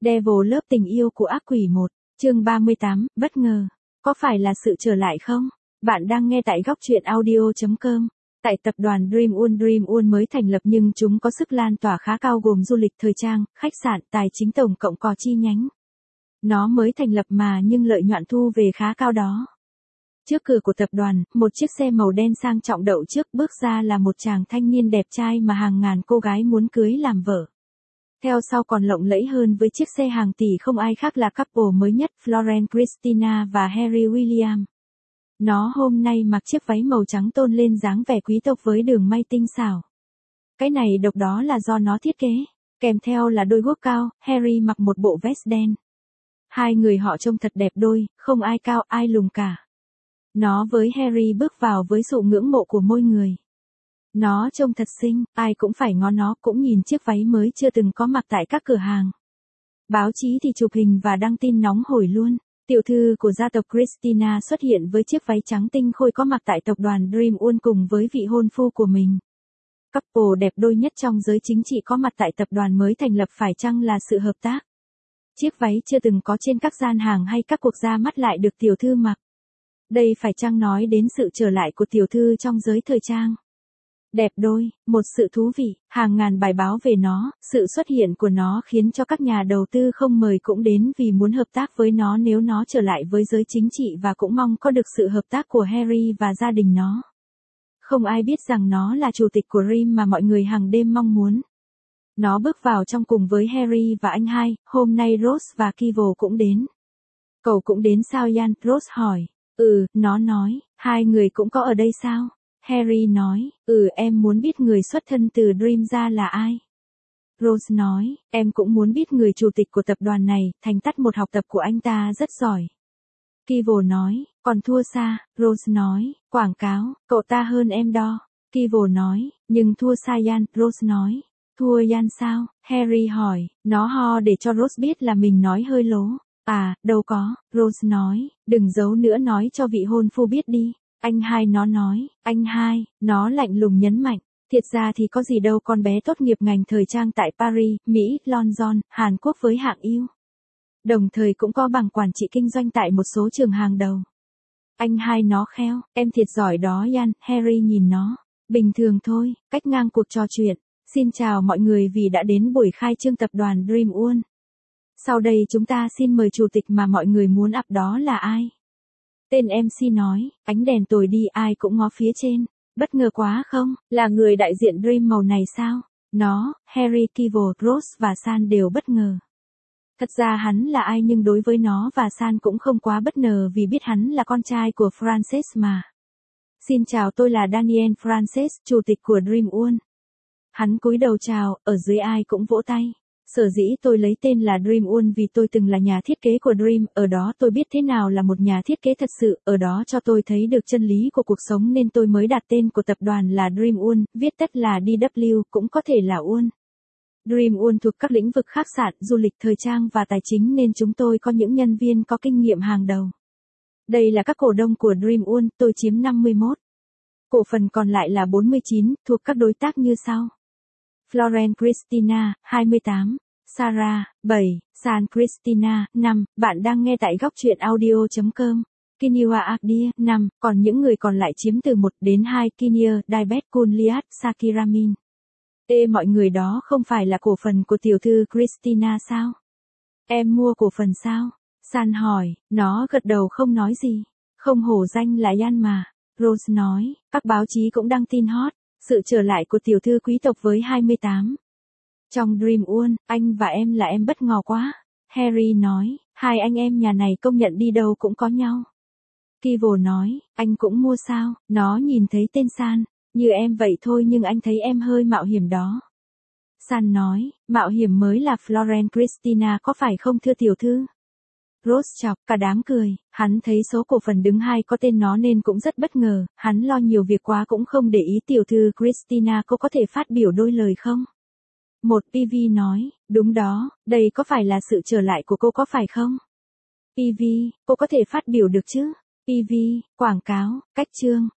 Devil Love tình yêu của ác quỷ 1, chương 38, bất ngờ. Có phải là sự trở lại không? Bạn đang nghe tại góc truyện audio.com. Tại tập đoàn Dream One mới thành lập nhưng chúng có sức lan tỏa khá cao gồm du lịch thời trang, khách sạn, tài chính tổng cộng có chi nhánh. Nó mới thành lập mà nhưng lợi nhuận thu về khá cao đó. Trước cửa của tập đoàn, một chiếc xe màu đen sang trọng đậu trước, bước ra là một chàng thanh niên đẹp trai mà hàng ngàn cô gái muốn cưới làm vợ. Theo sau còn lộng lẫy hơn với chiếc xe hàng tỷ không ai khác là couple mới nhất Florence Christina và Harry William. Nó hôm nay mặc chiếc váy màu trắng tôn lên dáng vẻ quý tộc với đường may tinh xảo. Cái này độc đó là do nó thiết kế. Kèm theo là đôi guốc cao, Harry mặc một bộ vest đen. Hai người họ trông thật đẹp đôi, không ai cao ai lùn cả. Nó với Harry bước vào với sự ngưỡng mộ của mỗi người. Nó trông thật xinh, ai cũng phải ngó nó, cũng nhìn chiếc váy mới chưa từng có mặt tại các cửa hàng. Báo chí thì chụp hình và đăng tin nóng hổi luôn. Tiểu thư của gia tộc Christina xuất hiện với chiếc váy trắng tinh khôi có mặt tại tập đoàn Dream One cùng với vị hôn phu của mình. Couple đẹp đôi nhất trong giới chính trị có mặt tại tập đoàn mới thành lập phải chăng là sự hợp tác? Chiếc váy chưa từng có trên các gian hàng hay các cuộc ra mắt lại được tiểu thư mặc. Đây phải chăng nói đến sự trở lại của tiểu thư trong giới thời trang? Đẹp đôi, một sự thú vị, hàng ngàn bài báo về nó, sự xuất hiện của nó khiến cho các nhà đầu tư không mời cũng đến vì muốn hợp tác với nó nếu nó trở lại với giới chính trị và cũng mong có được sự hợp tác của Harry và gia đình nó. Không ai biết rằng nó là chủ tịch của Dream mà mọi người hàng đêm mong muốn. Nó bước vào trong cùng với Harry và anh hai, hôm nay Rose và Kevin cũng đến. Cậu cũng đến sao Ian? Rose hỏi. Nó nói, hai người cũng có ở đây sao? Harry nói, em muốn biết người xuất thân từ Dream ra là ai? Rose nói, em cũng muốn biết người chủ tịch của tập đoàn này, thành tắt một học tập của anh ta rất giỏi. Kevin nói, còn thua xa, Rose nói, quảng cáo, cậu ta hơn em đo. Kevin nói, nhưng thua xa Ian, Rose nói. Thua Ian sao? Harry hỏi, nó ho để cho Rose biết là mình nói hơi lố. À, đâu có, Rose nói, đừng giấu nữa nói cho vị hôn phu biết đi. Anh hai nó nói, anh hai, nó lạnh lùng nhấn mạnh, thiệt ra thì có gì đâu con bé tốt nghiệp ngành thời trang tại Paris, Mỹ, London, Hàn Quốc với hạng yêu. Đồng thời cũng có bằng quản trị kinh doanh tại một số trường hàng đầu. Anh hai nó kheo, em thiệt giỏi đó Ian, Harry nhìn nó, bình thường thôi, cách ngang cuộc trò chuyện. Xin chào mọi người vì đã đến buổi khai trương tập đoàn Dream One. Sau đây chúng ta xin mời chủ tịch mà mọi người muốn ập đó là ai? Tên MC nói, ánh đèn tồi đi ai cũng ngó phía trên. Bất ngờ quá không? Là người đại diện Dream màu này sao? Nó, Harry, Kevin, Rose và San đều bất ngờ. Thật ra hắn là ai nhưng đối với nó và San cũng không quá bất ngờ vì biết hắn là con trai của Frances mà. Xin chào tôi là Daniel Frances, chủ tịch của Dream One. Hắn cúi đầu chào, ở dưới ai cũng vỗ tay. Sở dĩ tôi lấy tên là Dream One vì tôi từng là nhà thiết kế của Dream, ở đó tôi biết thế nào là một nhà thiết kế thật sự, ở đó cho tôi thấy được chân lý của cuộc sống nên tôi mới đặt tên của tập đoàn là Dream One, viết tắt là DW, cũng có thể là One. Dream One thuộc các lĩnh vực khách sạn, du lịch thời trang và tài chính nên chúng tôi có những nhân viên có kinh nghiệm hàng đầu. Đây là các cổ đông của Dream One, tôi chiếm 51. Cổ phần còn lại là 49, thuộc các đối tác như sau. Florence Christina, 28. Sarah, 7. San Christina, 5. Bạn đang nghe tại góc truyện audio.com. Kiniwa Agdia, 5. Còn những người còn lại chiếm từ 1 đến 2. Kinnear, Dibet Kunliat, Sakiramin. Mọi người đó không phải là cổ phần của tiểu thư Christina sao? Em mua cổ phần sao? San hỏi, nó gật đầu không nói gì. Không hổ danh là Ian mà. Rose nói, các báo chí cũng đăng tin hot. Sự trở lại của tiểu thư quý tộc với 28. Trong Dream One, anh và em là em bất ngờ quá. Harry nói, hai anh em nhà này công nhận đi đâu cũng có nhau. Kevin nói, anh cũng mua sao? Nó nhìn thấy tên San, như em vậy thôi nhưng anh thấy em hơi mạo hiểm đó. San nói, mạo hiểm mới là Florence Christina có phải không thưa tiểu thư? Rose chọc, cả đám cười, hắn thấy số cổ phần đứng 2 có tên nó nên cũng rất bất ngờ, hắn lo nhiều việc quá cũng không để ý tiểu thư Christina cô có thể phát biểu đôi lời không? Một PV nói, đúng đó, đây có phải là sự trở lại của cô có phải không? PV, cô có thể phát biểu được chứ? PV, quảng cáo, cách chương,